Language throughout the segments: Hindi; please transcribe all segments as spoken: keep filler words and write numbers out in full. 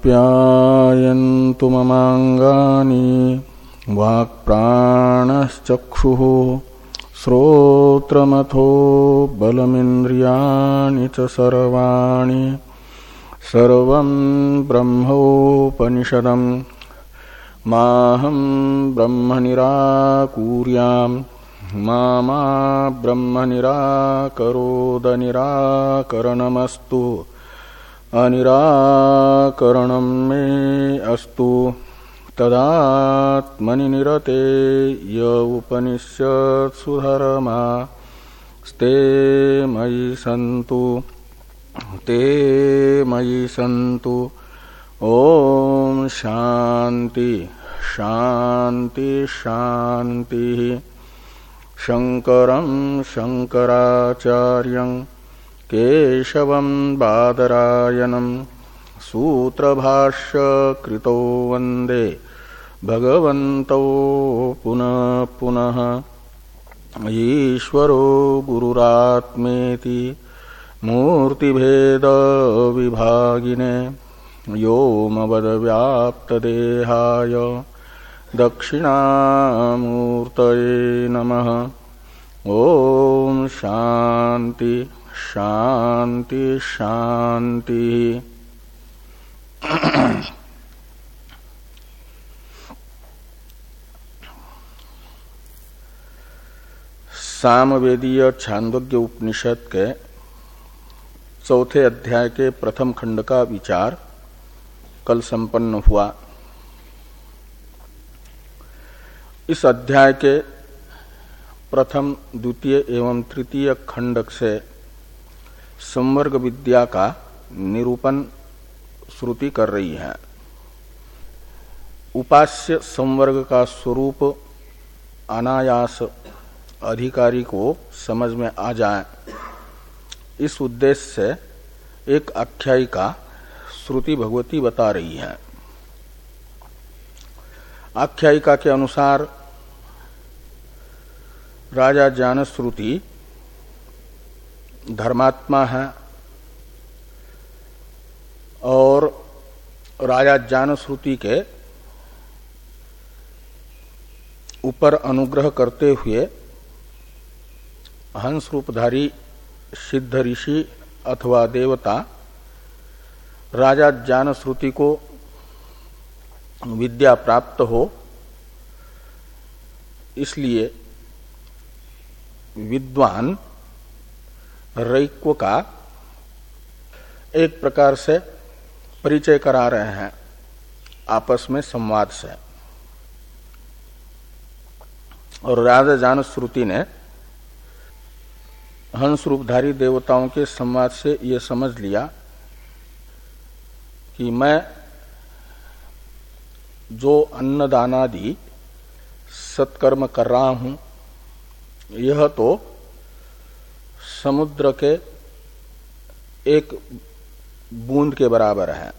आप्यायन्तु ममाङ्गानि वाक्प्राणश्चक्षुः श्रोत्रमथो बलमिन्द्रियाणि च सर्वाणि सर्वं ब्रह्मोपनिषदं माहं ब्रह्म निराकुर्याम् मा मा ब्रह्म निराकरोद निराकरणमस्तु अनिराकरणं मे अस्तु तदात्मनि निरते य उपनिषत्सु धर्मा स्ते मयि सन्तु ते मयि सन्तु। ओम शांति शांति शांति। शंकरं शंकराचार्यं केशवं बादरायणं सूत्रभाष्य कृतो वंदे भगवन्तौ पुनः पुनः। ईश्वरो गुरुरात्मेति मूर्तिभेद विभागिने व्योमवद्व्याप्तदेहाय दक्षिणामूर्तये नमः। ओम शांति शांति शांति। सामवेदीय छांदोग्य उपनिषद के चौथे अध्याय के प्रथम खंड का विचार कल संपन्न हुआ। इस अध्याय के प्रथम द्वितीय एवं तृतीय खंड से संवर्ग विद्या का निरूपण श्रुति कर रही है। उपास्य संवर्ग का स्वरूप अनायास अधिकारी को समझ में आ जाए, इस उद्देश्य से एक आख्यायिका श्रुति भगवती बता रही है। आख्यायिका के अनुसार राजा जानश्रुति धर्मात्मा है और राजा जानश्रुति के ऊपर अनुग्रह करते हुए हंस रूपधारी सिद्ध ऋषि अथवा देवता राजा जानश्रुति को विद्या प्राप्त हो, इसलिए विद्वान रैक्व का एक प्रकार से परिचय करा रहे हैं आपस में संवाद से। और राजा जानश्रुति ने हंस रूपधारी देवताओं के संवाद से ये समझ लिया कि मैं जो अन्नदानादि सत्कर्म कर रहा हूं, यह तो समुद्र के एक बूंद के बराबर है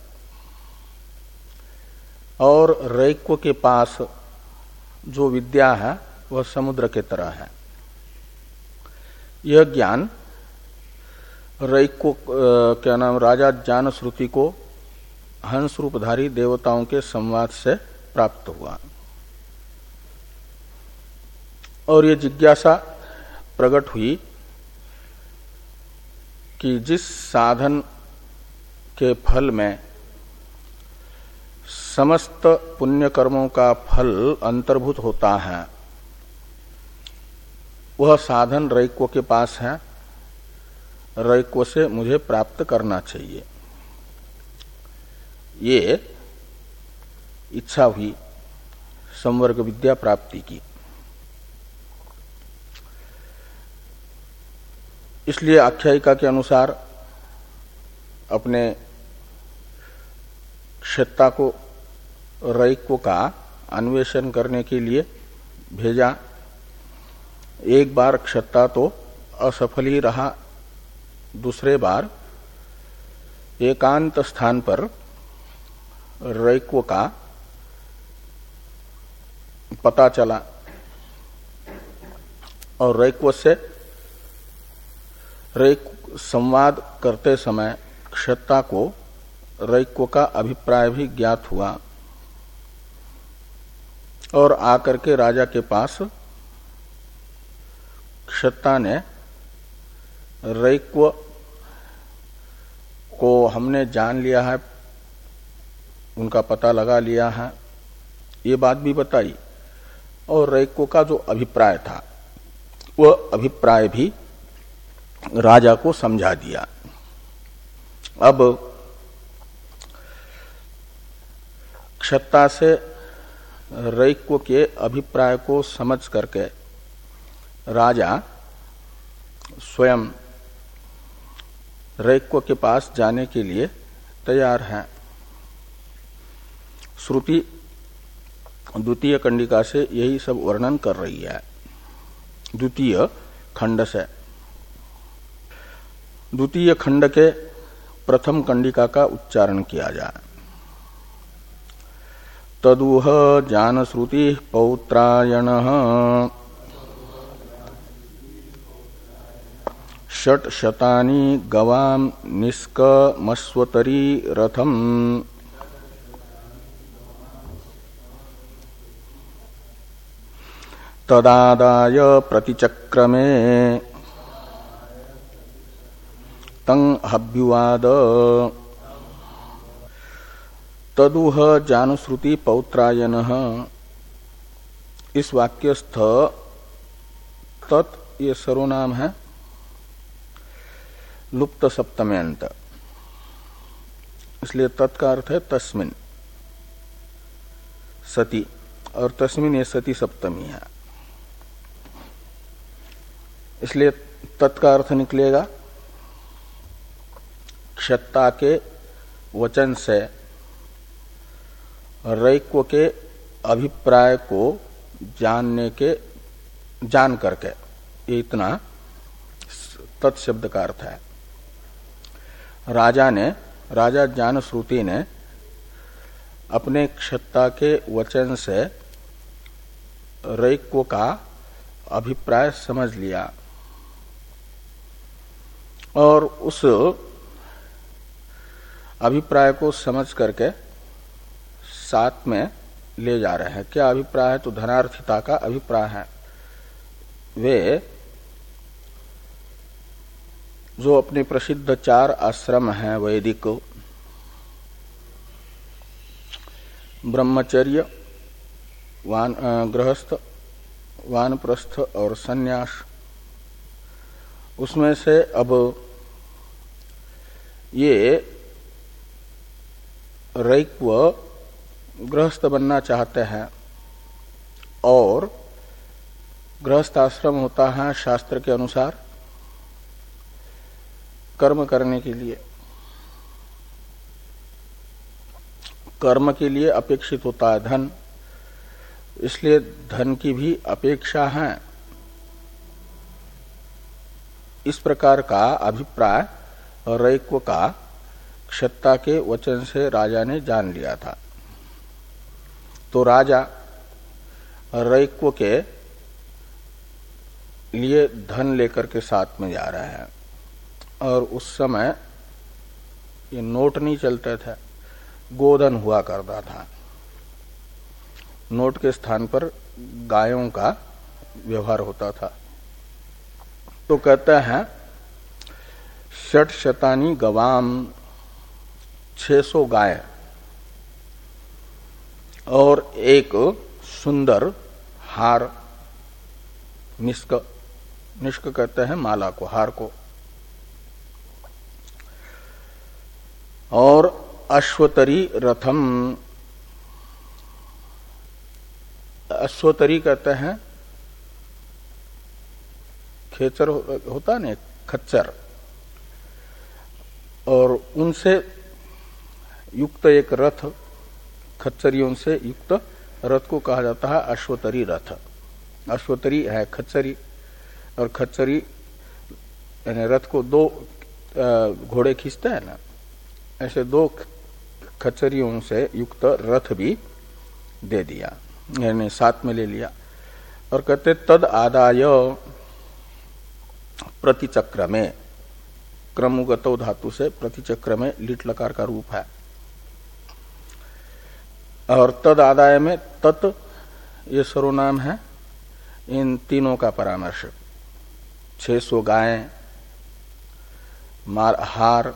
और रैक्व के पास जो विद्या है वह समुद्र के तरह है। यह ज्ञान रैक्व क्या नाम राजा जानश्रुति को हंस रूपधारी देवताओं के संवाद से प्राप्त हुआ और ये जिज्ञासा प्रकट हुई कि जिस साधन के फल में समस्त पुण्य कर्मों का फल अंतर्भूत होता है, वह साधन रैक्व के पास है। रैक्व से मुझे प्राप्त करना चाहिए, ये इच्छा हुई संवर्ग विद्या प्राप्ति की। इसलिए आख्यायिका के अनुसार अपने क्षत्ता को रैक्व का अन्वेषण करने के लिए भेजा। एक बार क्षत्ता तो असफल ही रहा, दूसरे बार एकांत स्थान पर रैक्व का पता चला और रैक्व से रैक्व संवाद करते समय क्षत्ता को रैक्व का अभिप्राय भी ज्ञात हुआ और आकर के राजा के पास क्षत्ता ने रैक्व को हमने जान लिया है, उनका पता लगा लिया है, ये बात भी बताई और रैक्व का जो अभिप्राय था वह अभिप्राय भी राजा को समझा दिया। अब क्षत्ता से रैक्व के अभिप्राय को समझ करके राजा स्वयं रैक्व के पास जाने के लिए तैयार हैं। श्रुति द्वितीय कंडिका से यही सब वर्णन कर रही है। द्वितीय खंड से द्वितीय खंड के प्रथम कंडिका का उच्चारण किया जाए। तदुह जानश्रुति पौत्रायणः षट् शतानि गवाम निष्कमस्वतरी रथम तदादाय प्रतिचक्रमे तं हव्युवाद। तदुह जानुश्रुति पौत्रायनः, इस वाक्यस्थ तत् ये सर्वनाम है लुप्त सप्तम्यंत, इसलिए तत् का अर्थ है तस्मिन सती और तस्मिन ये सती सप्तमी है, इसलिए तत् का अर्थ निकलेगा क्षत्ता के वचन से रैक्व के अभिप्राय को जानने के जान करके, ये इतना तत्शब्द का अर्थ है। राजा ने राजा जानश्रुति ने अपने क्षत्ता के वचन से रैक्व का अभिप्राय समझ लिया और उस अभिप्राय को समझ करके साथ में ले जा रहे हैं। क्या अभिप्राय है? तो धनार्थिता का अभिप्राय है। वे जो अपने प्रसिद्ध चार आश्रम हैं वैदिक, ब्रह्मचर्य, वान गृहस्थ, वानप्रस्थ और सन्यास, उसमें से अब ये रैक्व गृहस्थ बनना चाहते हैं और गृहस्थ आश्रम होता है शास्त्र के अनुसार कर्म करने के लिए, कर्म के लिए अपेक्षित होता है धन, इसलिए धन की भी अपेक्षा है। इस प्रकार का अभिप्राय रैक्व का क्षत्ता के वचन से राजा ने जान लिया था। तो राजा रैक्व के लिए धन लेकर के साथ में जा रहे हैं और उस समय ये नोट नहीं चलते थे, गोधन हुआ करता था। नोट के स्थान पर गायों का व्यवहार होता था। तो कहते हैं षट शतानी गवाम, छह सौ गाय और एक सुंदर हार, निष्क, निष्क कहते हैं माला को, हार को, और अश्वतरी रथम, अश्वतरी कहते हैं खेचर होता है ना, खच्चर, और उनसे युक्त एक रथ, खच्चरियों से युक्त रथ को कहा जाता है अश्वतरी रथ। अश्वतरी है खच्चरी और खच्चरी यानी रथ को दो घोड़े खींचते हैं ना, ऐसे दो खच्चरियों से युक्त रथ भी दे दिया, यानी साथ में ले लिया। और कहते तद आदाय प्रतिचक्र में, क्रमुगतो धातु से प्रतिचक्र में लिट लकार का रूप है, और तद आदाय में तत् ये सर्वनाम है इन तीनों का परामर्शक। छह सौ गायें, मार हार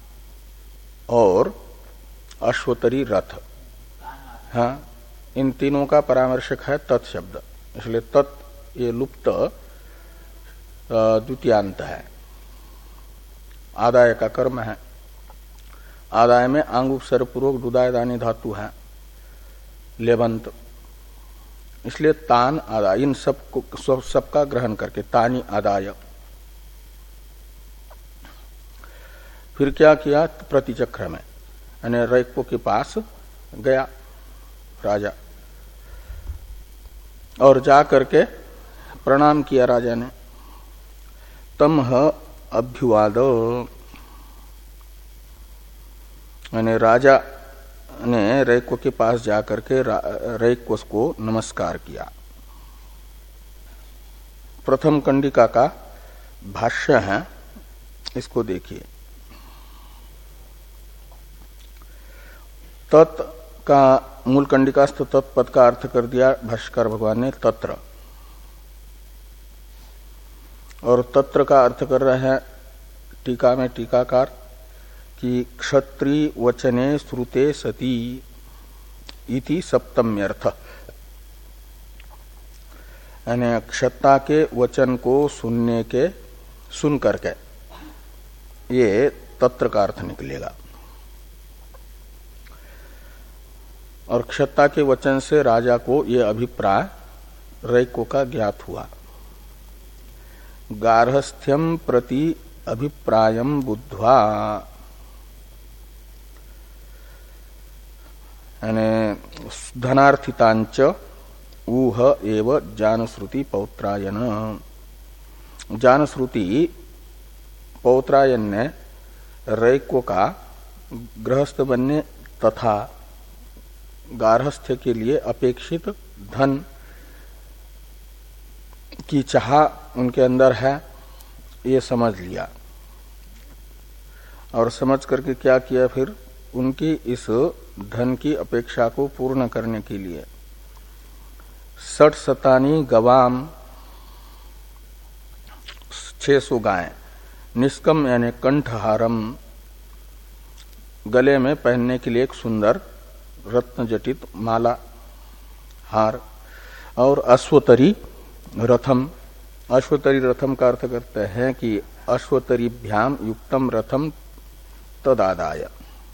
और अश्वतरी रथ, हाँ, इन तीनों का परामर्शक है तत् शब्द। इसलिए तत् ये लुप्त द्वितीयांत है, आदाय का कर्म है। आदाय में आंग उपसर्ग पूर्वक दुदाय दानी धातु है, लेबंत। इसलिए तान आदाय, इन सब को सब, सबका ग्रहण करके तानी आदाय। फिर क्या किया? प्रतिचक्र में यानी रैक्व के पास गया राजा और जा करके प्रणाम किया राजा ने। तमह अभ्युवाद, यानी राजा ने रैक्व के पास जाकर के रैक्व को नमस्कार किया। प्रथम कंडिका का भाष्य है, इसको देखिए। तत् का मूल कंडिकास्थ तत्पद का अर्थ कर दिया भाष्यकार भगवान ने तत्र, और तत्र का अर्थ कर रहे हैं टीका में टीकाकार कि क्षत्रिय वचने श्रुते सती इति सप्तम्यर्थ, यानी क्षत्ता के वचन को सुनने के सुन करके ये तत्र का अर्थ निकलेगा। और क्षत्ता के वचन से राजा को ये अभिप्राय रैक्व का ज्ञात हुआ। गार्हस्थ्यम प्रति अभिप्रायम बुद्ध्वा, यानी धनार्थितांच ऊह एव जानश्रुति पौत्रायन। जानश्रुति पौत्रायन ने रैक्व का गृहस्थ बनने तथा गार्हस्थ्य के लिए अपेक्षित धन की चाह उनके अंदर है, ये समझ लिया। और समझ करके क्या किया? फिर उनकी इस धन की अपेक्षा को पूर्ण करने के लिए सठ सतानी गवाम, छह सौ गायें, निष्कम यानी कंठहारम, गले में पहनने के लिए एक सुंदर रत्न जटित माला हार, और अश्वतरी रथम। अश्वतरी रथम का अर्थ करते हैं कि अश्वतरीभ्याम युक्तम रथम तदादाय।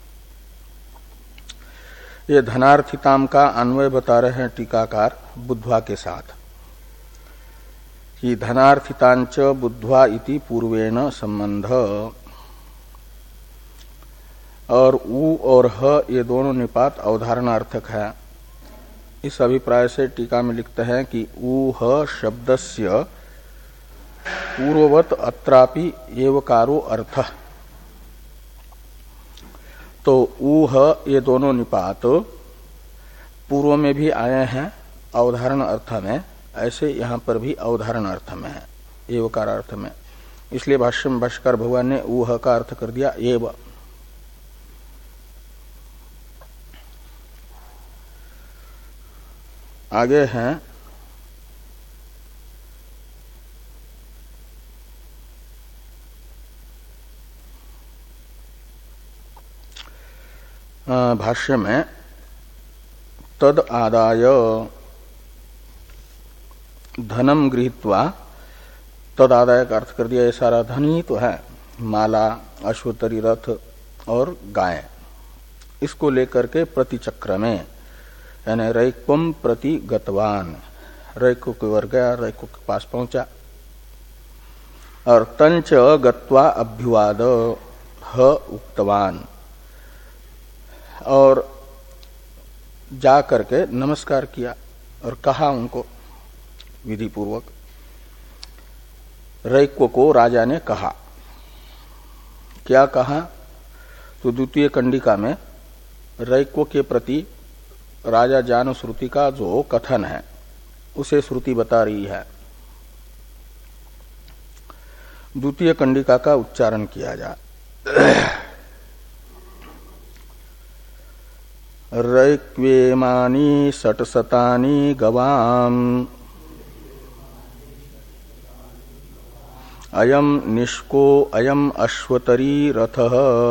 ये धनार्थिताम का अन्वय बता रहे हैं टीकाकार बुद्ध्वा के साथ कि धनार्थितांच बुद्ध्वा इति पूर्वेण संबंध। और ऊ और ह ये दोनों निपात अवधारणार्थक है। इस अभिप्राय से टीका में लिखते हैं कि ऊ ह शब्दस्य पूर्ववत अत्रापि एवकारो अर्थ। तो ऊ ह ये दोनों निपात पूर्व में भी आए हैं अवधारण अर्थ में, ऐसे यहां पर भी अवधारण अर्थ में है, एवकार अर्थ में। इसलिए भाष्य में भाष्यकार भगवान ने ऊ ह का अर्थ कर दिया एव। आगे हैं भाष्य में तद आदाय धनम गृहीत्वा, तद आदाय का अर्थ कर दिया ये सारा धन ही तो है, माला, अश्वतरी रथ और गाय। इसको लेकर के प्रतिचक्र में यानी रैक्वम प्रति गतवान, रैक्व के वर गया, रैक्व के पास पहुंचा। और तंच गत्वा अभ्युवाद ह उक्तवान, और जा करके नमस्कार किया और कहा उनको विधि पूर्वक। रैक्व को राजा ने कहा, क्या कहा? तो द्वितीय कंडिका में रैक्व के प्रति राजा जान श्रुति का जो कथन है उसे श्रुति बता रही है। द्वितीय कंडिका का उच्चारण किया जाए। रैक्वेमानी षट्शतानि गवाम अयम निष्को अयम अश्वतरी रथः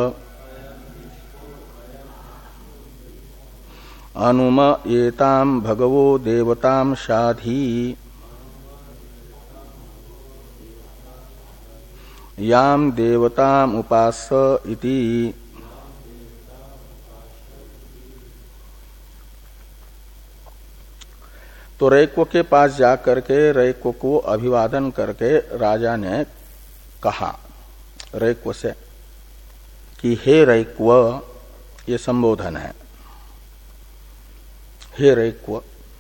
अनुम एताम भगवो देवताम शाधी याम देवताम उपास इति। तो रैक्व के पास जाकर के रैक्व को अभिवादन करके राजा ने कहा रैक्व से कि हे रैक्व, ये संबोधन है, हे रैक्व,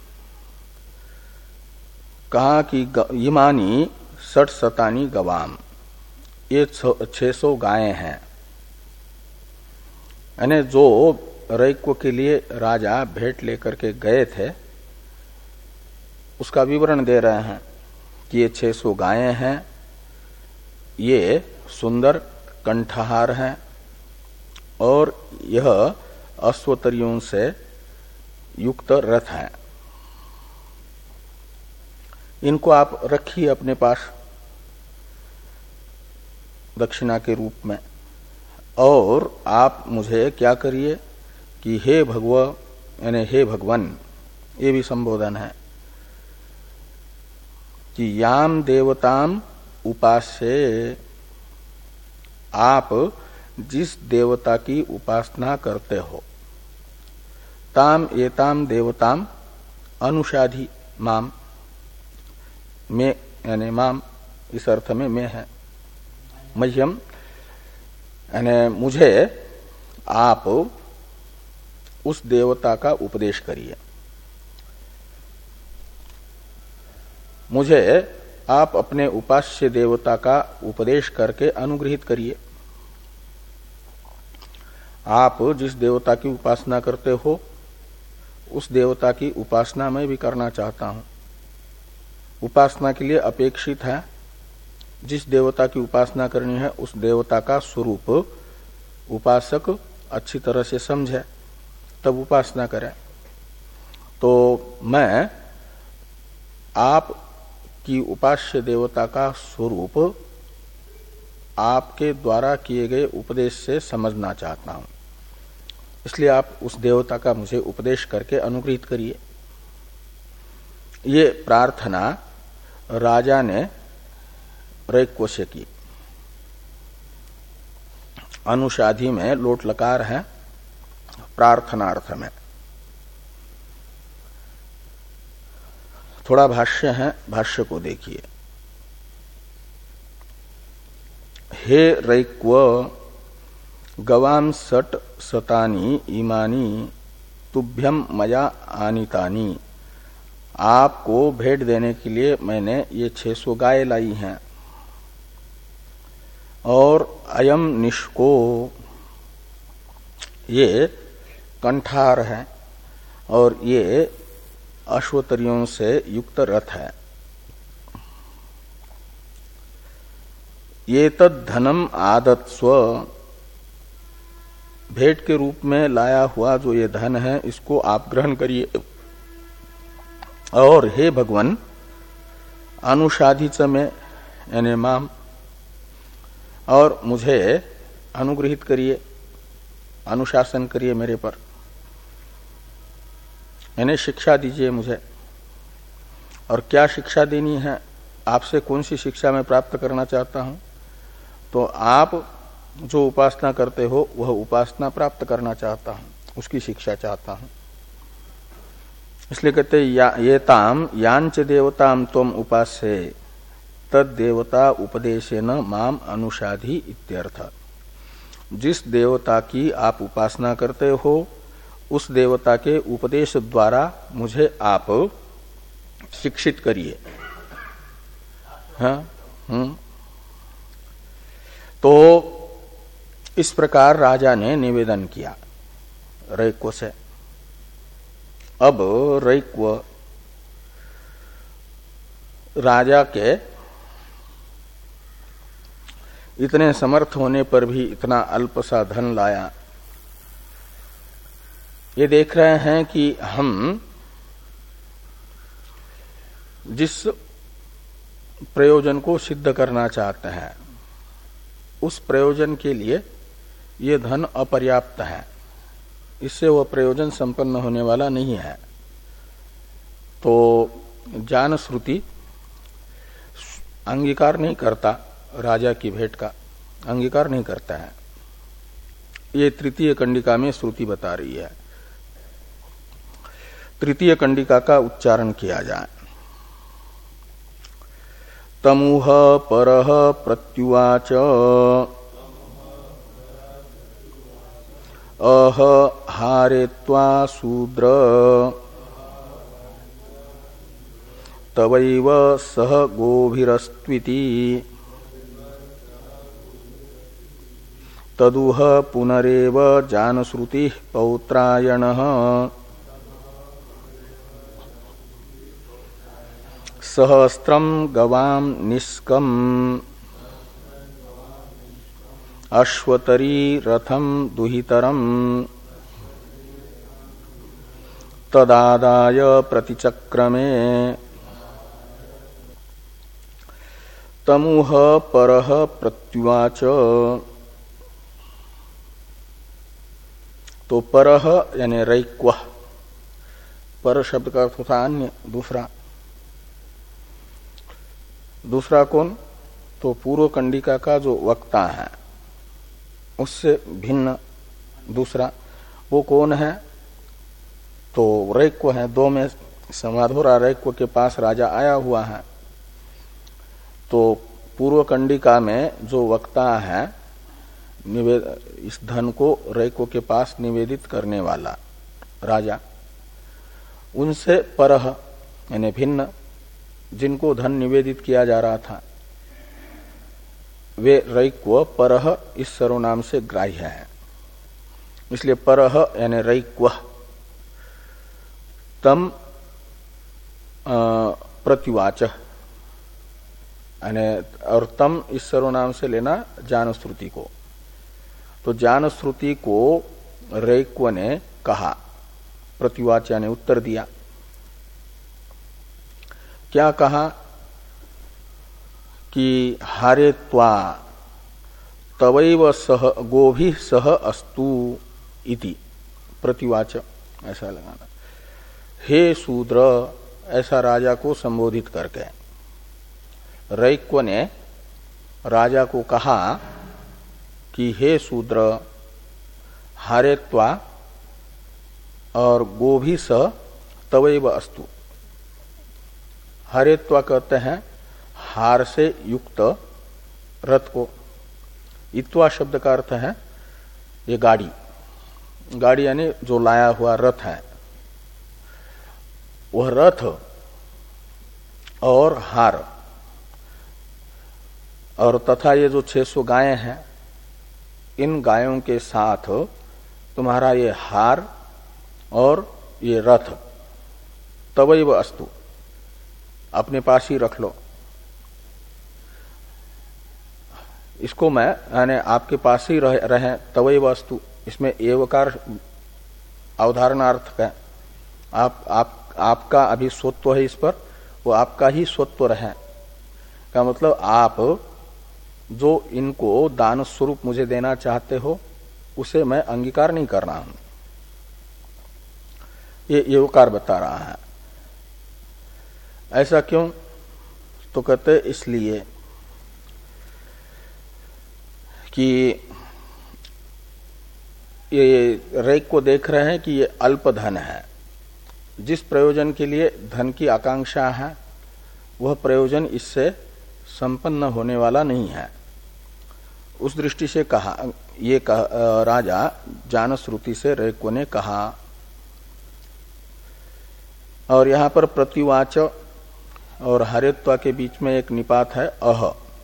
कहा कि इमानी षट शतानी गवाम, ये छह सौ गायें हैं। यानी जो रैक्व के लिए राजा भेंट लेकर के गए थे उसका विवरण दे रहे हैं कि ये छह सौ गायें हैं, ये सुंदर कंठहार हैं और यह अश्वतरियों से युक्त रथ है। इनको आप रखिए अपने पास दक्षिणा के रूप में, और आप मुझे क्या करिए कि हे भगव, यानी हे भगवन, ये भी संबोधन है कि याम देवताम उपास्य, आप जिस देवता की उपासना करते हो, ताम एताम देवताम अनुषाधी माम, में यानी माम इस अर्थ में मैं है, मह्यम यानी मुझे आप उस देवता का उपदेश करिए, मुझे आप अपने उपास्य देवता का उपदेश करके अनुग्रहित करिए। आप जिस देवता की उपासना करते हो उस देवता की उपासना मैं भी करना चाहता हूं। उपासना के लिए अपेक्षित है जिस देवता की उपासना करनी है उस देवता का स्वरूप उपासक अच्छी तरह से समझे, तब उपासना करे। तो मैं आप की उपास्य देवता का स्वरूप आपके द्वारा किए गए उपदेश से समझना चाहता हूं, इसलिए आप उस देवता का मुझे उपदेश करके अनुग्रहित करिए। ये प्रार्थना राजा ने रैक्व से की। अनुषाधी में लोट लकार है प्रार्थनार्थ में। थोड़ा भाष्य है, भाष्य को देखिए। हे रैक्व, गवाम सट सतानी इमानी तुभ्यम मया आनितानी, आपको भेंट देने के लिए मैंने ये छह सौ गाय लाई हैं। और अयम निष्को, ये कंठार है और ये अश्वतरियों से युक्त रथ है। ये तद धनम आदत्स्व, भेंट के रूप में लाया हुआ जो ये धन है इसको आप ग्रहण करिए। और हे भगवान, अनुषाधिच में यानी माम, और मुझे अनुग्रहित करिए, अनुशासन करिए मेरे पर, यानी शिक्षा दीजिए मुझे। और क्या शिक्षा देनी है, आपसे कौन सी शिक्षा मैं प्राप्त करना चाहता हूं? तो आप जो उपासना करते हो वह उपासना प्राप्त करना चाहता हूं, उसकी शिक्षा चाहता हूं। इसलिए कहते या, ये ताम यांच देवताम त्वम उपास्य तद देवता उपदेशेन माम अनुषाधी इत्यर्थ। जिस देवता की आप उपासना करते हो उस देवता के उपदेश द्वारा मुझे आप शिक्षित करिए। हाँ, हम्म। तो इस प्रकार राजा ने निवेदन किया रैक्व से। अब रैक्व राजा के इतने समर्थ होने पर भी इतना अल्प सा धन लाया, ये देख रहे हैं कि हम जिस प्रयोजन को सिद्ध करना चाहते हैं उस प्रयोजन के लिए ये धन अपर्याप्त है, इससे वह प्रयोजन संपन्न होने वाला नहीं है। तो ज्ञान श्रुति अंगीकार नहीं करता, राजा की भेंट का अंगीकार नहीं करता है। ये तृतीय कंडिका में श्रुति बता रही है। तृतीय कंडिका का उच्चारण किया जाए। तमुह परह प्रत्युवाच अह हारेत्वा शूद्र तवैव सह गोभिरस्त्विति तदुह पुनरेव जानश्रुति पौत्रायणः सहस्त्रम गवाम निष्कम अश्वतरी रथम दुहितरम तदादाय प्रतिचक्रमे तमुह परह प्रत्युवाच। तो परह यानी रैक्व, पर शब्द का अर्थ होता अन्य, दूसरा। दूसरा कौन? तो पूर्व कंडिका का जो वक्ता है उससे भिन्न दूसरा, वो कौन है? तो रैक्व है। दो में संवाद हो रहा। रैक्व के पास राजा आया हुआ है, तो पूर्व कंडिका में जो वक्ता है इस धन को रैक्व के पास निवेदित करने वाला राजा, उनसे परह यानी भिन्न जिनको धन निवेदित किया जा रहा था वे रैक्व परह इस सर्वनाम से ग्राह्य है। इसलिए परह यानी रैक्व तम प्रत्युवाच, यानी और तम इस सर्वनाम से लेना ज्ञान श्रुति को। तो ज्ञान श्रुति को रैक्व ने कहा, प्रत्युवाच यानी उत्तर दिया। क्या कहा कि हारे त्वा तवैव सह गोभी सह अस्तु इति प्रतिवाच, ऐसा लगाना। हे शूद्र, ऐसा राजा को संबोधित करके रैक्व ने राजा को कहा कि हे शूद्र, हारे त्वा और गोभी सह तवैव अस्तु। हरेत्वा कहते हैं हार से युक्त रथ को। इत्वा शब्द का अर्थ है ये गाड़ी, गाड़ी यानी जो लाया हुआ रथ है, वह रथ और हार और तथा ये जो छह सौ गायें हैं, इन गायों के साथ तुम्हारा ये हार और ये रथ तवैव अस्तु अपने पास ही रख लो। इसको मैं यानी आपके पास ही रह, रहे तवैव अस्तु, इसमें एवकार अवधारणार्थ है। आप, आप आपका अभी स्वत्व है इस पर, वो आपका ही स्वत्व रहे का मतलब आप जो इनको दान स्वरूप मुझे देना चाहते हो उसे मैं अंगीकार नहीं कर रहा हूं। ये एवकार बता रहा है। ऐसा क्यों? तो कहते इसलिए कि ये रैक्व को देख रहे हैं कि ये अल्प धन है। जिस प्रयोजन के लिए धन की आकांक्षा है वह प्रयोजन इससे संपन्न होने वाला नहीं है। उस दृष्टि से कहा, ये कहा, राजा ज्ञान श्रुति से रैक्व ने कहा। और यहां पर प्रतिवाच और हरेत्वा के बीच में एक निपात है अह।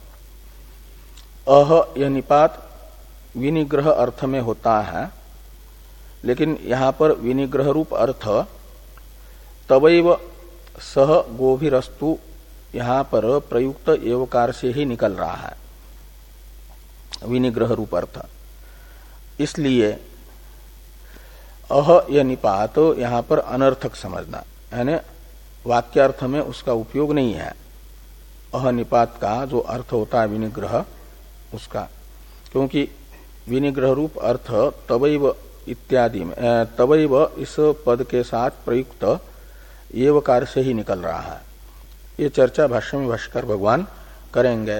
अह यह निपात विनिग्रह अर्थ में होता है, लेकिन यहां पर विनिग्रह रूप अर्थ तवैव सह गोभिरस्तु यहां पर प्रयुक्त एवकार से ही निकल रहा है, विनिग्रह रूप अर्थ। इसलिए अह यह निपात यहां पर अनर्थक समझना, यानी वाक्यार्थ में उसका उपयोग नहीं है। अह निपात का जो अर्थ होता है विनिग्रह उसका, क्योंकि विनिग्रह रूप अर्थ तवैव इत्यादि में तवैव इस पद के साथ प्रयुक्त एवकार से ही निकल रहा है। ये चर्चा भाष्य में भाष्कर भगवान करेंगे।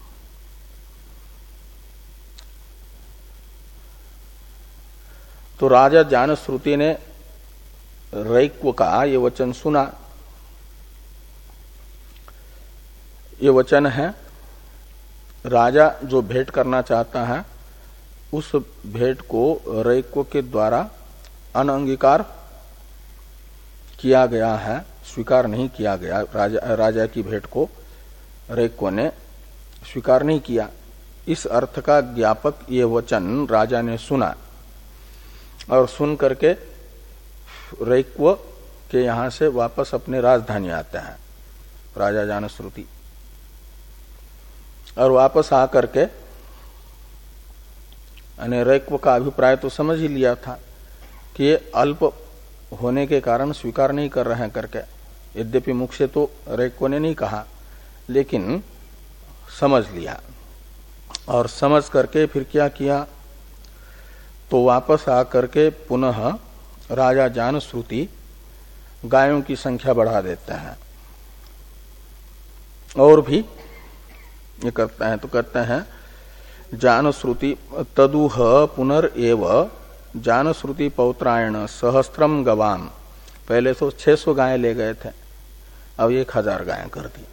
तो राजा जान श्रुति ने रैक्व का ये वचन सुना। ये वचन है राजा जो भेंट करना चाहता है उस भेंट को रैक्व के द्वारा अनंगीकार किया गया है, स्वीकार नहीं किया गया। राजा, राजा की भेंट को रैक्व ने स्वीकार नहीं किया। इस अर्थ का ज्ञापक ये वचन राजा ने सुना और सुन करके रैक्व के यहां से वापस अपने राजधानी आते हैं राजा जानश्रुति, और वापस आकर के रैक्व का अभिप्राय तो समझ ही लिया था कि ये अल्प होने के कारण स्वीकार नहीं कर रहे हैं करके। यद्यपि मुख से तो रैक्व ने नहीं कहा, लेकिन समझ लिया। और समझ करके फिर क्या किया, तो वापस आकर के पुनः राजा जानश्रुति गायों की संख्या बढ़ा देते हैं और भी ये करते हैं। तो कहते हैं जानश्रुति तदुह पुनर्एव जानश्रुति पौत्रायण सहस्त्रम गवाम। पहले तो छह सौ गायें ले गए थे, अब एक हजार गायें कर दी।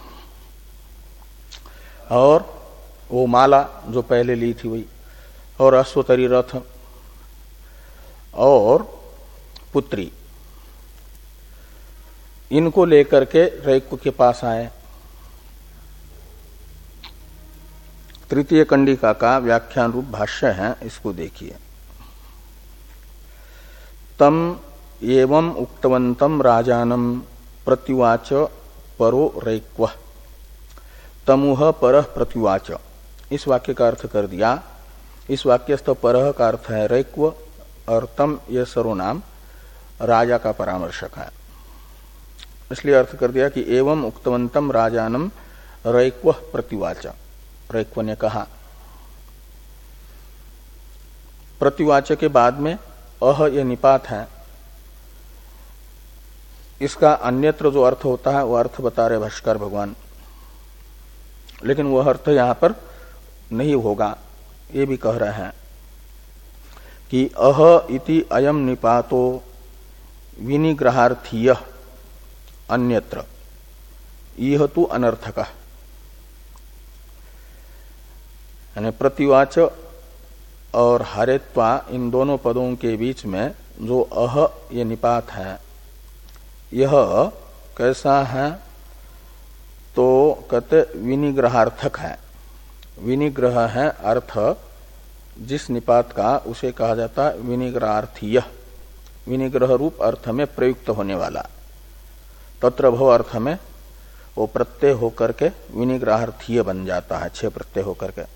और वो माला जो पहले ली थी वही, और अश्वतरी रथ और पुत्री, इनको लेकर के रैक्व के पास आए। तृतीय कंडिका का व्याख्यान रूप भाष्य है, इसको देखिए। तम एवं उक्तवंतम राजानम प्रत्युवाच परो रैक्व तमुह परः प्रत्युवाच। इस वाक्य का अर्थ कर दिया। इस वाक्यस्थ परः का अर्थ है रैक्व, और तम ये सर्वनाम राजा का परामर्शक है, इसलिए अर्थ कर दिया कि एवं उक्तवंतम राजानम रैक्व प्रत्युवाच। रैक्व ने कहा। प्रत्युवाच के बाद में अह यह निपात है, इसका अन्यत्र जो अर्थ होता है वह अर्थ बता रहे भाष्कर भगवान, लेकिन वह अर्थ यहां पर नहीं होगा। ये भी कह रहे हैं कि अह इति अयम निपातो विनिग्रहार्थीय अन्यत्र यह तो अनर्थक। यानी प्रतिवाच और हरेत्वा इन दोनों पदों के बीच में जो अह ये निपात है, यह कैसा है, तो कहते विनिग्रहार्थक है। विनिग्रह है अर्थ जिस निपात का, उसे कहा जाता है विनिग्रहार्थीय। विनिग्रह रूप अर्थ में प्रयुक्त होने वाला, तत्र भव अर्थ में वो प्रत्यय होकर के विनिग्रहार्थीय बन जाता है, छह प्रत्यय होकर के।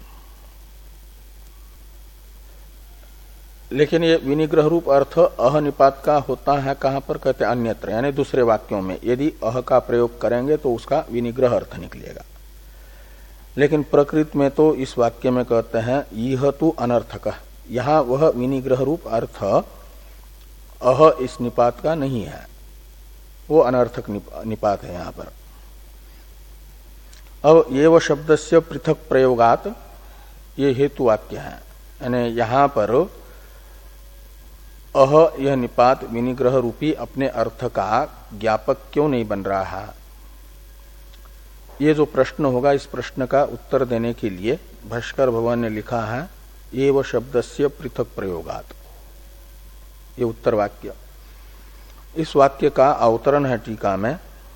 लेकिन ये विनिग्रह रूप अर्थ अह निपात का होता है कहां पर, कहते अन्यत्र, यानी दूसरे वाक्यों में यदि अह का प्रयोग करेंगे तो उसका विनिग्रह अर्थ निकलेगा। लेकिन प्रकृति में तो इस वाक्य में कहते हैं यह तो अनर्थक। यहां वह विनिग्रह रूप अर्थ अह इस निपात का नहीं है, वो अनर्थक निपात है यहां पर। अब एव शब्द से पृथक प्रयोगात ये हेतु वाक्य है, यानी यहां पर अह यह निपात विनिग्रह रूपी अपने अर्थ का ज्ञापक क्यों नहीं बन रहा है, ये जो प्रश्न होगा, इस प्रश्न का उत्तर देने के लिए भाष्कर भगवान ने लिखा है एव शब्दस्य पृथक प्रयोगात, ये उत्तर वाक्य। इस वाक्य का अवतरण है टीका में,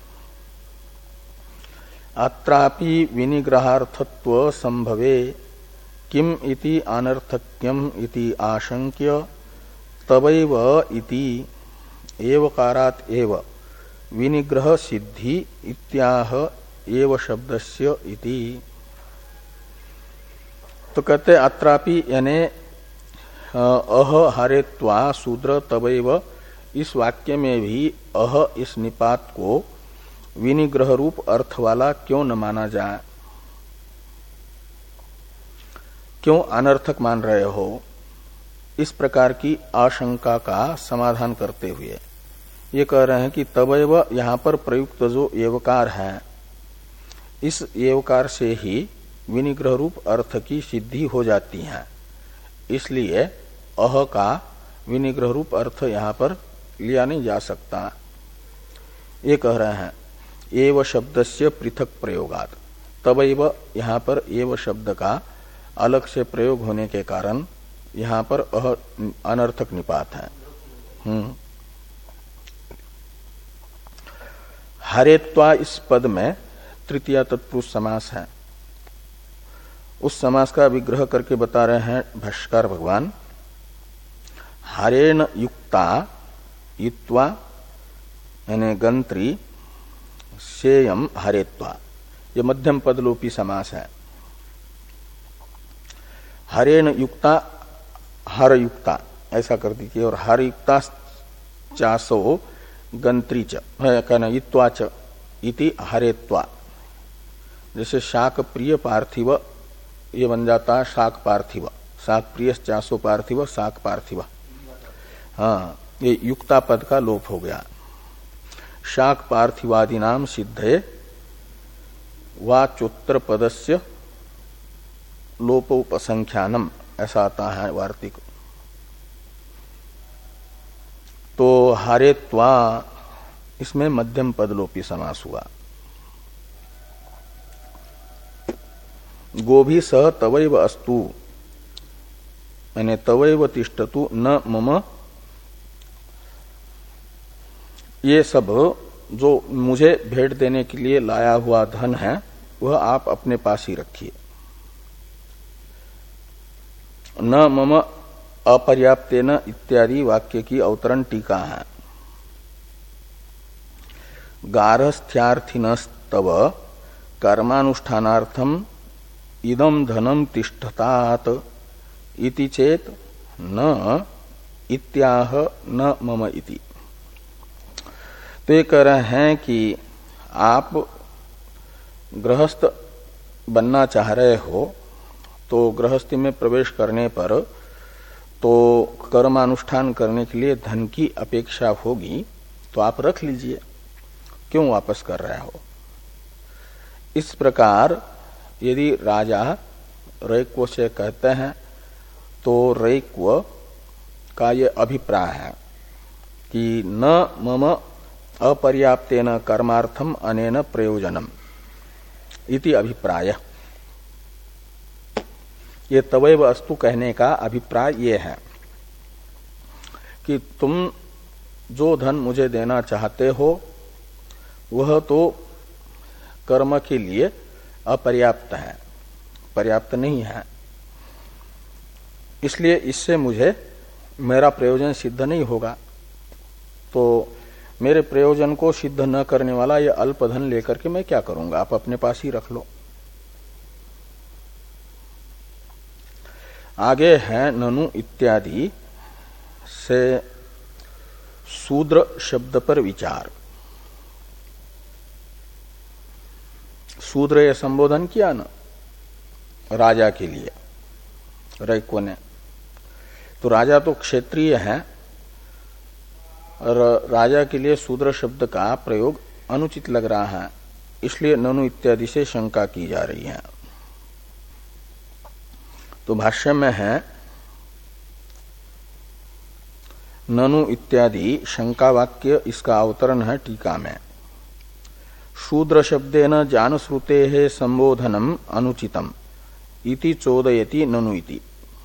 अत्रापि विनिग्रहार्थत्व संभवे किम इति अनर्थक्यम इति आशंक्य तवैव इति एवकारात् एव विनिग्रह सिद्धि इत्याह एव शब्दस्य इति। तो कहते अत्रापि यानी अह हरेत्वा शूद्र तवैव, इस वाक्य में भी अह इस निपात को विनिग्रह रूप अर्थ वाला क्यों न माना जाए? क्यों अनर्थक मान रहे हो? इस प्रकार की आशंका का समाधान करते हुए ये कह रहे हैं कि तवैव यहां पर प्रयुक्त जो एवकार है, इस एवकार से ही विनिग्रह रूप अर्थ की सिद्धि हो जाती है। इसलिए अह का विनिग्रह रूप अर्थ यहां पर लिया नहीं जा सकता। ये कह रहे हैं एव शब्दस्य पृथक प्रयोगात, तवैव यहां पर एव शब्द का अलग से प्रयोग होने के कारण यहां पर अह अनर्थक निपात है। हम्म हरेत्वा इस पद में तृतीया तत्पुरुष समास है। उस समास का विग्रह करके बता रहे हैं भाष्यकार भगवान, हरेण युक्ता युक्त्वा यानी गंत्री सेयम हरेत्वा, ये मध्यम पदलोपी समास है। हरेण युक्ता हर युक्ता ऐसा कर दीजिए, और हर युक्ता चासो गंत्री च कहना इत्वा च इति हरेत्वा, जैसे शाक प्रिय पार्थिव ये बन जाता है शाक पार्थिव, शाक प्रिय चासो पार्थिव शाक पार्थिव। हाँ, ये युक्ता पद का लोप हो गया। शाक पार्थिवादि नाम सिद्धे वाचोत्तर पदस्य लोपोपसंख्यानम, ऐसा आता है वार्तिक। तो हरेत्वा इसमें मध्यम पदलोपी समास हुआ। गोभी सह तवैव अस्तु, यानी तवैव तिष्ठतु न मम, ये सब जो मुझे भेंट देने के लिए लाया हुआ धन है वह आप अपने पास ही रखिए। न मम अपर्याप्तेन इत्यादि वाक्य की अवतरण टीका है। गारस्थ्यार्थिनस्तव कर्मानुष्ठानार्थम इदम धनम तिष्ठतात इति चेत न इत्याह न मम इति। तो ये कह रहे हैं कि आप गृहस्थ बनना चाह रहे हो, तो गृहस्थी में प्रवेश करने पर तो कर्मानुष्ठान करने के लिए धन की अपेक्षा होगी, तो आप रख लीजिए, क्यों वापस कर रहे हो? इस प्रकार यदि राजा रैक्व से कहते हैं तो रैक्व का ये अभिप्राय है कि न मम अपर्याप्तेन कर्मार्थम अनेन प्रयोजनम इति अभिप्राय। ये तवैव अस्तु कहने का अभिप्राय ये है कि तुम जो धन मुझे देना चाहते हो वह तो कर्म के लिए अपर्याप्त है, पर्याप्त नहीं है, इसलिए इससे मुझे मेरा प्रयोजन सिद्ध नहीं होगा। तो मेरे प्रयोजन को सिद्ध न करने वाला ये अल्प धन लेकर के मैं क्या करूंगा? आप अपने पास ही रख लो। आगे है ननु इत्यादि से शूद्र शब्द पर विचार। शूद्र ये संबोधन किया ना राजा के लिए रैक्व ने, तो राजा तो क्षत्रिय है और राजा के लिए शूद्र शब्द का प्रयोग अनुचित लग रहा है, इसलिए ननु इत्यादि से शंका की जा रही है। तो भाष्य में है ननु इत्यादि शंका वाक्य, इसका अवतरण है टीका में। शूद्र शब्देन जान श्रुते है संबोधनम अनुचितम इति चोदयति ननु इति।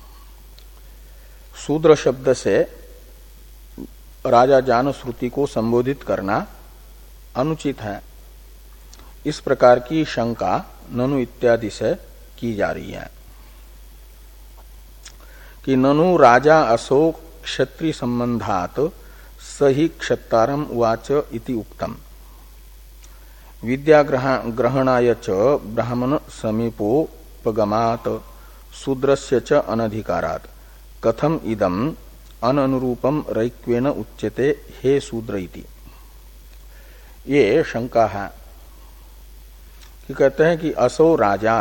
शूद्र शब्द से राजा जान श्रुति को संबोधित करना अनुचित है, इस प्रकार की शंका ननु इत्यादि से की जा रही है कि ननु राजा असो क्षत्रिय संबंधात सही क्षत्तारम उवाच इति उक्तम विद्या ग्रहणाय च ब्राह्मण समीपोपगमात शूद्रस्य च अनधिकारात् कथम इदम अननुरूपम रैक्वेन उच्यते हे शूद्र इति। ये शंका है कि कहते हैं कि असो राजा,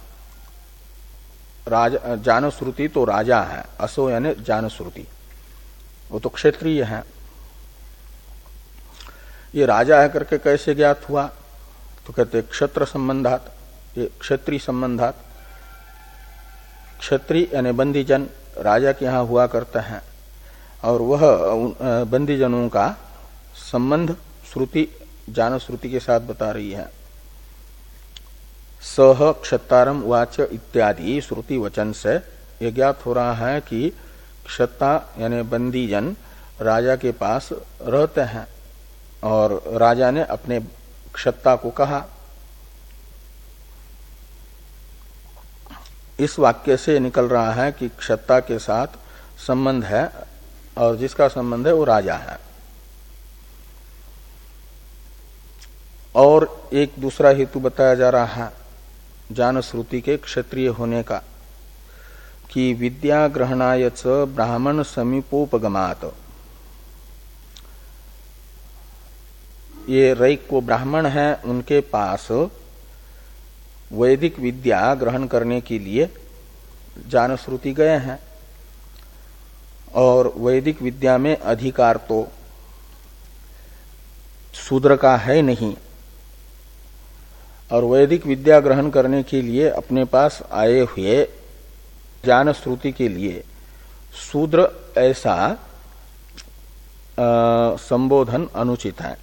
राज जानश्रुति तो राजा है, असो यानी जानश्रुति, वो तो क्षत्रिय है। ये राजा है करके कैसे ज्ञात हुआ? तो कहते क्षत्र संबंधात, ये क्षत्रिय संबंधात। क्षत्रिय यानी बंदीजन राजा के यहां हुआ करते हैं, और वह बंदीजनों का संबंध श्रुति जानश्रुति के साथ बता रही है। सह क्षत्तारम वाच इत्यादि श्रुति वचन से यह ज्ञात हो रहा है कि क्षत्ता यानी बंदीजन राजा के पास रहते हैं, और राजा ने अपने क्षत्ता को कहा। इस वाक्य से निकल रहा है कि क्षत्ता के साथ संबंध है, और जिसका संबंध है वो राजा है। और एक दूसरा हेतु बताया जा रहा है जानश्रुति के क्षत्रिय होने का, कि विद्या ग्रहणाय च ब्राह्मण समीपोपगमात। ये रैक को ब्राह्मण है, उनके पास वैदिक विद्या ग्रहण करने के लिए जानश्रुति गए हैं, और वैदिक विद्या में अधिकार तो शूद्र का है नहीं, और वैदिक विद्या ग्रहण करने के लिए अपने पास आए हुए जानश्रुति के लिए शूद्र ऐसा संबोधन अनुचित है।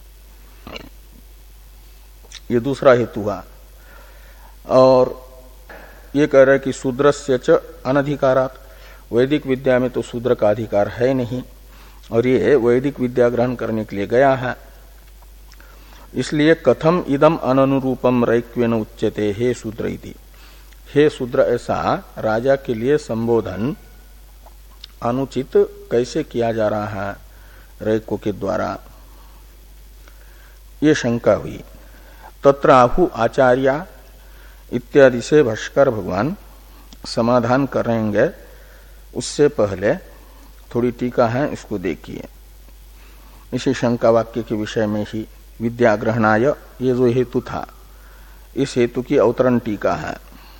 ये दूसरा हेतु हुआ। और ये कह रहे कि शूद्रस्य च अनधिकारात्, वैदिक विद्या में तो शूद्र का अधिकार है नहीं, और ये वैदिक विद्या ग्रहण करने के लिए गया है। इसलिए कथम इदम अननुरूपम रैक्वेन उच्यते हे शूद्र इति। हे शूद्र ऐसा राजा के लिए संबोधन अनुचित कैसे किया जा रहा है रैको के द्वारा, ये शंका हुई। तत्र आहु आचार्या इत्यादि से भाष्कर भगवान समाधान करेंगे। उससे पहले थोड़ी टीका है, इसको देखिए। इसी शंका वाक्य के विषय में ही विद्या ग्रहणाय, ये जो हेतु था, इस हेतु की अवतरण टीका है।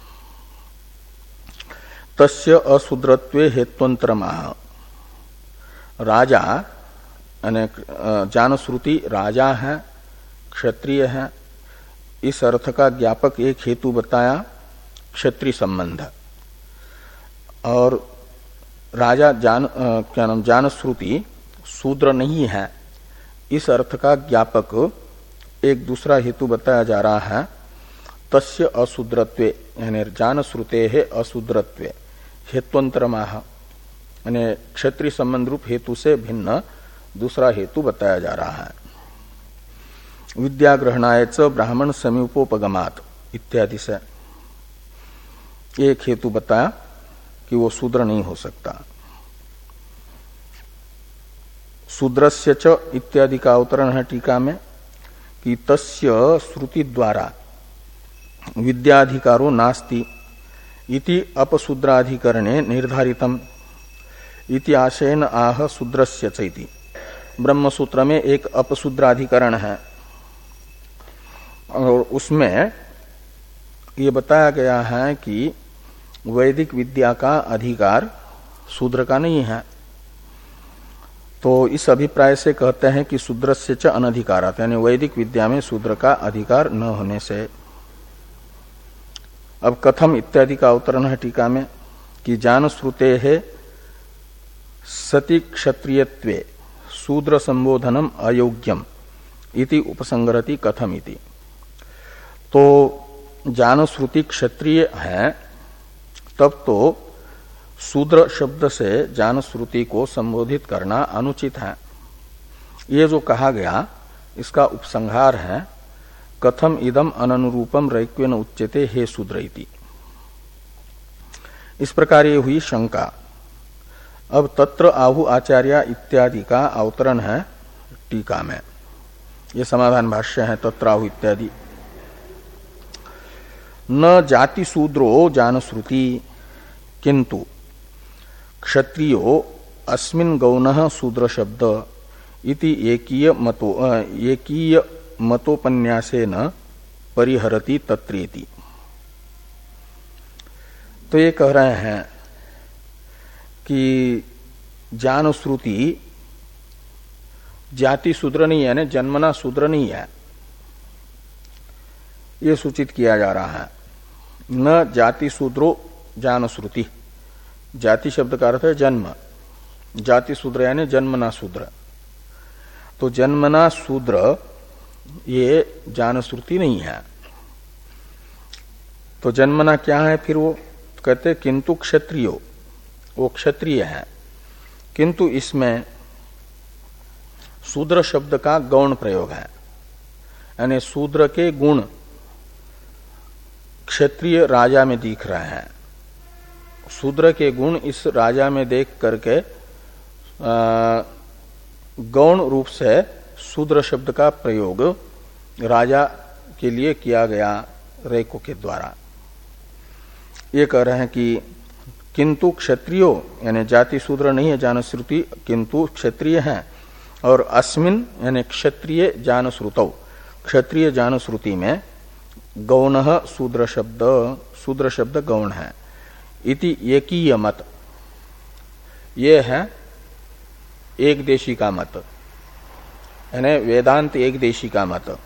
तस्य अशूद्रत्वे हेत्वंतरमाह। राजा यानी जानश्रुति राजा है, क्षत्रिय है, इस अर्थ का ज्ञापक एक हेतु बताया क्षत्रिय संबंध। और राजा जान क्या नाम जानश्रुति शूद्र नहीं है, इस अर्थ का ज्ञापक एक दूसरा हेतु बताया जा रहा है। तस्य अशूद्रत्वे यानी जानश्रुते है अशूद्रत्वे हेत्वंतरमाह, यानी क्षत्रिय संबंध रूप हेतु से भिन्न दूसरा हेतु बताया जा रहा है। विद्या ग्रहणाय च ब्राह्मण समीपोपगमात इत्यादि से एक हेतु बताया कि वो शूद्र नहीं हो सकता। शूद्रस्य च इत्यादि का अवतरण है टीका में कि तस्य श्रुति द्वारा विद्याधिकारो नास्ति इति अपशूद्राधिकरणे निर्धारितम इति आशयन आह शूद्रस्य च इति। ब्रह्मसूत्र में एक अपशूद्राधिकरण है, और उसमें ये बताया गया है कि वैदिक विद्या का अधिकार शूद्र का नहीं है। तो इस अभिप्राय से कहते हैं कि शूद्रस्य च अनधिकारात्, यानी वैदिक विद्या में शूद्र का अधिकार न होने से। अब कथम इत्यादि का अवतरण है टीका में कि जानश्रुते है सति क्षत्रियत्वे शूद्र संबोधनम अयोग्यम इति उपसंगरति कथम इति। तो जानश्रुति क्षत्रिय है, तब तो शूद्र शब्द से जानश्रुति को संबोधित करना अनुचित है। ये जो कहा गया इसका उपसंहार है कथम इदम अननुरूपम रैक्वेन उच्यते हे शूद्र इति। इस प्रकार ये हुई शंका। अब तत्र आहु आचार्य इत्यादि का अवतरण है टीका में, ये समाधान भाष्य है तत्र आहु इत्यादि। न जाति शूद्रो जानश्रुति किंतु क्षत्रियो अस्मिन् गौणः शूद्र शब्द इति एकीय मतो एकीय मतोपन्यासेन परिहरति तत्रेति। तो ये कह रहे हैं कि जानश्रुति जाति शूद्र नहीं है, यानी जन्मना शूद्र नहीं है, ये सूचित किया जा रहा है। न जाति शूद्रो जानश्रुति, जाति शब्द का अर्थ है जन्म, जाति शूद्र यानी जन्मना शूद्र। तो जन्मना शूद्र ये जानश्रुति नहीं है। तो जन्मना क्या है फिर? वो कहते किंतु क्षत्रियो, वो क्षत्रिय है, किंतु इसमें शूद्र शब्द का गौण प्रयोग है, यानी शूद्र के गुण क्षत्रिय राजा में दिख रहे हैं। शूद्र के गुण इस राजा में देख करके गौण रूप से शूद्र शब्द का प्रयोग राजा के लिए किया गया रेको के द्वारा। ये कह रहे हैं कि किंतु क्षत्रियो यानी जाति शूद्र नहीं है जानश्रुति, किंतु क्षत्रिय है। और अस्मिन यानी क्षत्रिय जानश्रुतौ, क्षत्रिय जानश्रुति में गौणः शूद्र शब्द, शूद्र शब्द गौण है। इति एकीय मत, ये है एक देशी का मत, यानी वेदांत एक देशी का मत।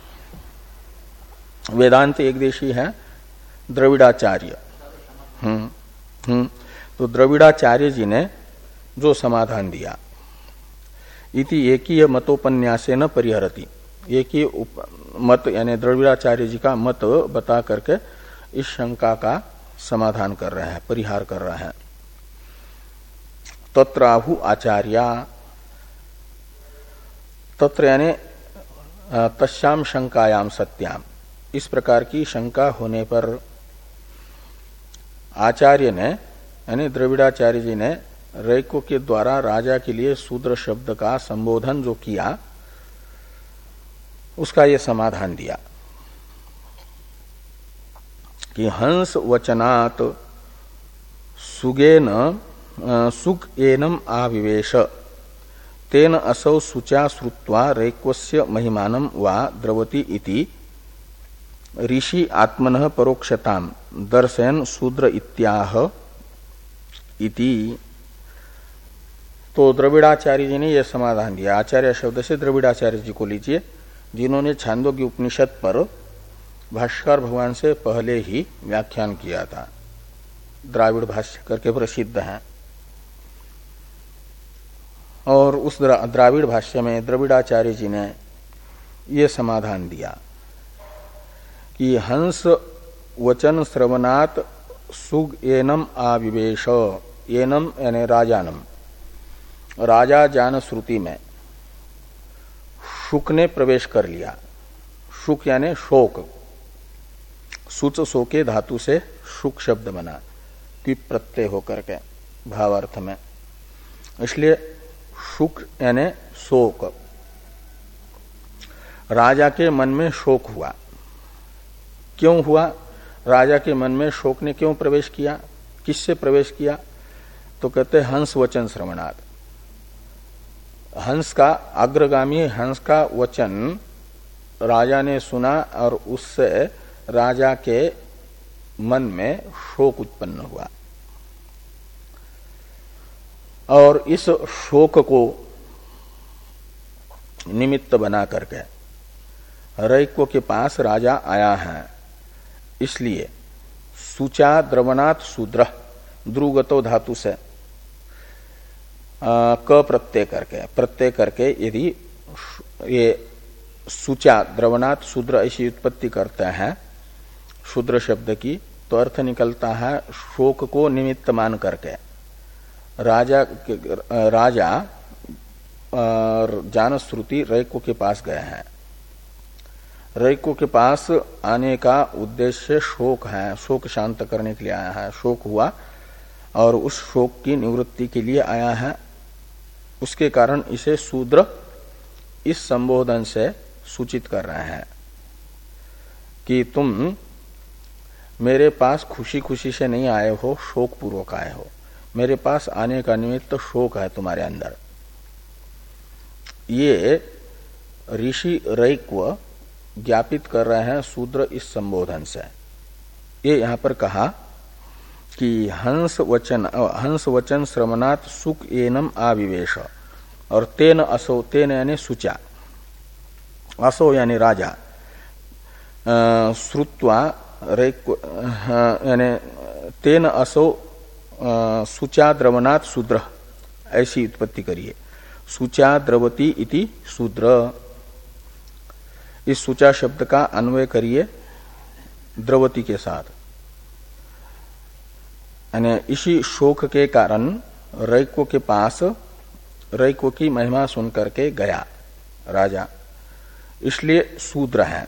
वेदांत एक देशी है द्रविड़ाचार्य। हम्म हम्म तो द्रविड़ाचार्य जी ने जो समाधान दिया, इति एकीय मतोपन्यासे न परिहरति, एक ही मत यानी द्रविड़ाचार्य जी का मत बता करके इस शंका का समाधान कर रहे हैं, परिहार कर रहे हैं। तत्राहु आचार्या, तत्र यानी तस्याम शंकायाम सत्याम, इस प्रकार की शंका होने पर आचार्य ने यानी द्रविड़ाचार्य जी ने रैको के द्वारा राजा के लिए शूद्र शब्द का संबोधन जो किया उसका ये समाधान दिया कि हंस वचनात् सुगेन सुग एनम आविवेश तेन असौ शुचा श्रुत्वा रैक्वस्य महिमानं वा द्रवति इति ऋषि आत्मनः परोक्षतां दर्शयन् शूद्र इत्याह इति। तो द्रविड़ाचार्य जी ने यह समाधान दिया। आचार्य शब्द से द्रविड़ाचार्य जी को लीजिए, जिन्होंने छांदोग्य उपनिषद पर भाष्कर भगवान से पहले ही व्याख्यान किया था, द्राविड़ भाष्य करके प्रसिद्ध हैं। और उस द्राविड़ भाष्य में द्रविड़ाचार्य जी ने ये समाधान दिया कि हंस वचन श्रवणात् सुग एनम आविवेश, एनम यानी राजानम, राजा जान श्रुति में शुक ने प्रवेश कर लिया। शुक यानी शोक, सुच शोके धातु से शुक शब्द बना, क्विप प्रत्यय होकर के भावार्थ में, इसलिए शुक यानी शोक। राजा के मन में शोक हुआ। क्यों हुआ? राजा के मन में शोक ने क्यों प्रवेश किया? किससे प्रवेश किया? तो कहते हंस वचन श्रवणात्, हंस का अग्रगामी हंस का वचन राजा ने सुना और उससे राजा के मन में शोक उत्पन्न हुआ। और इस शोक को निमित्त बना करके रैक्व के पास राजा आया है। इसलिए सुचा द्रवणात् शूद्र, द्रुगतो धातु से आ, क प्रत्यय करके प्रत्यय करके यदि ये सुचा द्रवणात् शूद्र ऐसी उत्पत्ति करते हैं शूद्र शब्द की, तो अर्थ निकलता है शोक को निमित्त मान करके राजा राजा जानश्रुति रैको के पास गए हैं। रैको के पास आने का उद्देश्य शोक है, शोक शांत करने के लिए आया है। शोक हुआ और उस शोक की निवृत्ति के लिए आया है। उसके कारण इसे शूद्र इस संबोधन से सूचित कर रहे हैं कि तुम मेरे पास खुशी खुशी से नहीं आए हो, शोक पूर्वक आए हो। मेरे पास आने का निमित्त शोक है तुम्हारे अंदर। ये ऋषि रैक्व ज्ञापित कर रहे हैं शूद्र इस संबोधन से। ये यहां पर कहा कि हंस वचन हंस वचन श्रवणात् सुख एनम आविवेश, और तेन असो, तेन यानी सुचा, असो यानी राजा, श्रुत्वा रैक्व यानी तेन असो सुचा द्रवनात् शूद्र, ऐसी उत्पत्ति करिए। सुचा द्रवती इति शूद्र, इस सुचा शब्द का अन्वय करिए द्रवती के साथ। यानी इसी शोक के कारण रैक्व के पास रैक्व की महिमा सुनकर के गया राजा, इसलिए शूद्र है।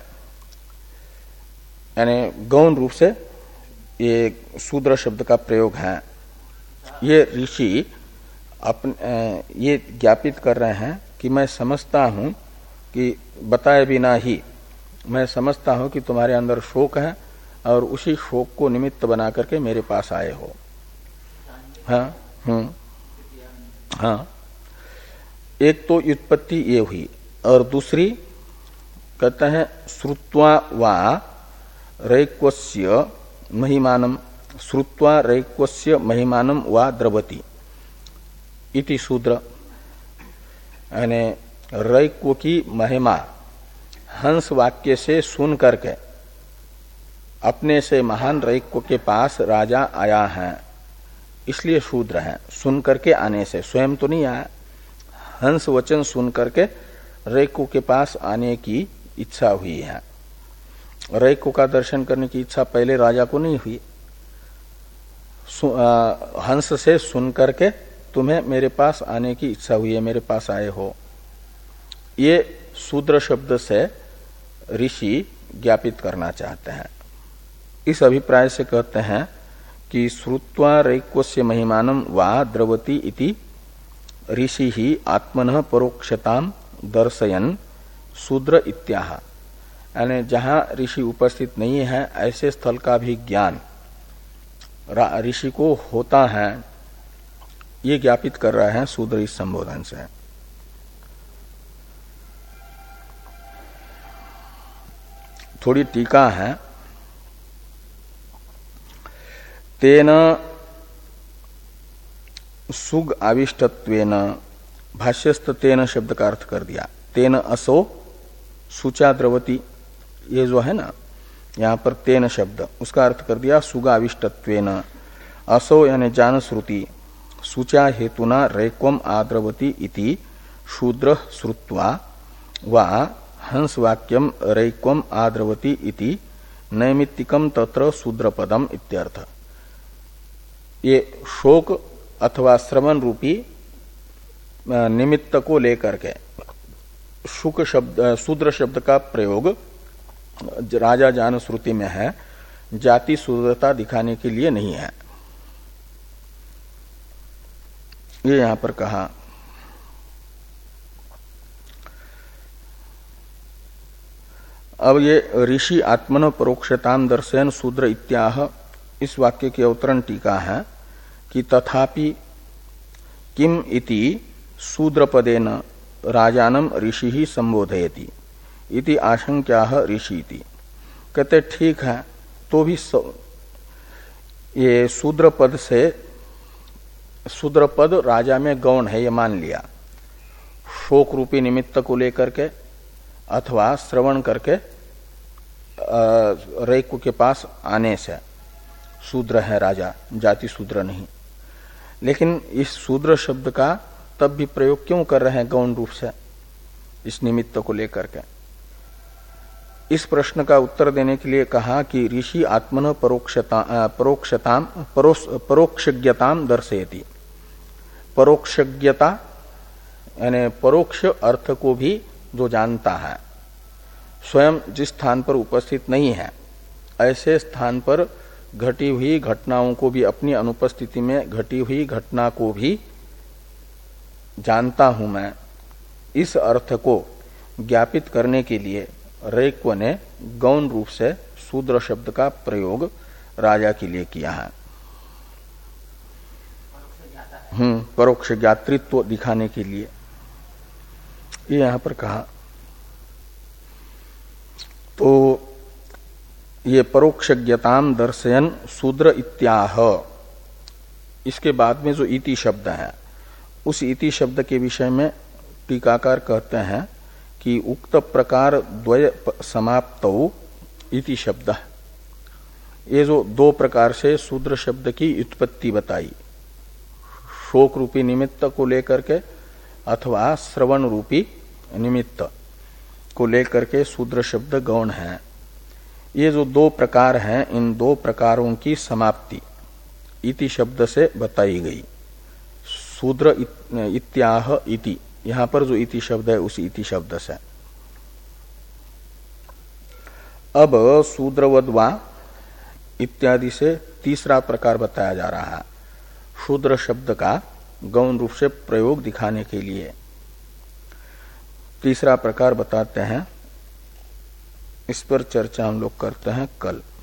यानी गौण रूप से ये शूद्र शब्द का प्रयोग है। ये ऋषि अपने ये ज्ञापित कर रहे हैं कि मैं समझता हूं कि बताए बिना ही मैं समझता हूं कि तुम्हारे अंदर शोक है और उसी शोक को निमित्त बना करके मेरे पास आए हो। हाँ हम्म हाँ, एक तो उत्पत्ति ये हुई, और दूसरी कहते हैं श्रुत्वा वा रैक्वस्य महिमानम, श्रुत्वा रैक्वस्य महिमानम वा द्रवती इति शूद्र। यानी रैक्व की महिमा हंस वाक्य से सुन करके अपने से महान रैक्व के पास राजा आया है, इसलिए शूद्र है। सुन करके आने से, स्वयं तो नहीं आया, हंस वचन सुन करके रैक्व के पास आने की इच्छा हुई है। रैक्व का दर्शन करने की इच्छा पहले राजा को नहीं हुई, आ, हंस से सुन करके तुम्हें मेरे पास आने की इच्छा हुई है, मेरे पास आए हो। ये शूद्र शब्द से ऋषि ज्ञापित करना चाहते हैं। इस अभिप्राय से कहते हैं कि श्रुत्वा रैक्वस्य महिमानम वा द्रवती इति ऋषि ही आत्मनः परोक्षताम दर्शयन शूद्र इत्याह। यानी जहां ऋषि उपस्थित नहीं है ऐसे स्थल का भी ज्ञान ऋषि को होता है, ये ज्ञापित कर रहा है शूद्र इस संबोधन से। थोड़ी टीका है। तेन सुग आविष्टत्वेन, भाष्यस्थ तेन शब्द का अर्थ कर दिया। तेन असो सुचा द्रवती, ये जो है ना यहां पर तेन शब्द, उसका अर्थ कर दिया सुगाविष्टत्वेन। असो यानी जान श्रुति, सुचा हेतुना रैक्वम आद्रवती इति शूद्र श्रुत्वा वा हंस वाक्यम रैक्वम आद्रवती इति नैमित्तिकम तत्र शूद्रपदम इत्यर्थ। ये शोक अथवा श्रवण रूपी निमित्त को लेकर के शुक शब्द शूद्र शब्द का प्रयोग राजा जान श्रुति में है, जाति शूद्रता दिखाने के लिए नहीं है। ये यहां पर कहा। अब ये ऋषि आत्मन परोक्षताम दर्शयन शूद्र इत्याह, इस वाक्य की अवतरण टीका है कि तथापि किम इति शूद्रपदेन राजानम ऋषि ही संबोधयति इति आशंक्याह ऋषि इति। कहते ठीक है, तो भी ये शूद्र पद से, शूद्र पद राजा में गौण है ये मान लिया, शोक रूपी निमित्त को लेकर के अथवा श्रवण करके रैक्व के पास आने से शूद्र है राजा, जाति शूद्र नहीं। लेकिन इस शूद्र शब्द का तब भी प्रयोग क्यों कर रहे हैं गौण रूप से इस निमित्त को लेकर के? इस प्रश्न का उत्तर देने के लिए कहा कि ऋषि आत्मन परोक्षता परोक्षताम परोक्षज्ञताम दर्शयति। परोक्षज्ञता यानी परोक्ष अर्थ को भी जो जानता है, स्वयं जिस स्थान पर उपस्थित नहीं है ऐसे स्थान पर घटी हुई घटनाओं को भी, अपनी अनुपस्थिति में घटी हुई घटना को भी जानता हूं मैं, इस अर्थ को ज्ञापित करने के लिए रैक्व ने गौण रूप से शूद्र शब्द का प्रयोग राजा के लिए किया है। हम्म परोक्ष ज्ञातृत्व दिखाने के लिए ये यहां पर कहा। तो ये परोक्ष ज्ञताम दर्शयन शूद्र इत्याह, इसके बाद में जो इति शब्द है उस इति शब्द के विषय में टीकाकार कहते हैं कि उक्त प्रकार द्वय समाप्तौ इति शब्द, ये जो दो प्रकार से शूद्र शब्द की उत्पत्ति बताई, शोक रूपी निमित्त को लेकर के अथवा श्रवण रूपी निमित्त को लेकर के शूद्र शब्द गौण है। ये जो दो प्रकार हैं इन दो प्रकारों की समाप्ति इति शब्द से बताई गई। शूद्र इत्याह इति, यहां पर जो इति शब्द है उस इति शब्द से। अब शूद्रवद्वा इत्यादि से तीसरा प्रकार बताया जा रहा है शूद्र शब्द का गौण रूप से प्रयोग दिखाने के लिए। तीसरा प्रकार बताते हैं, इस पर चर्चा हम लोग करते हैं कल।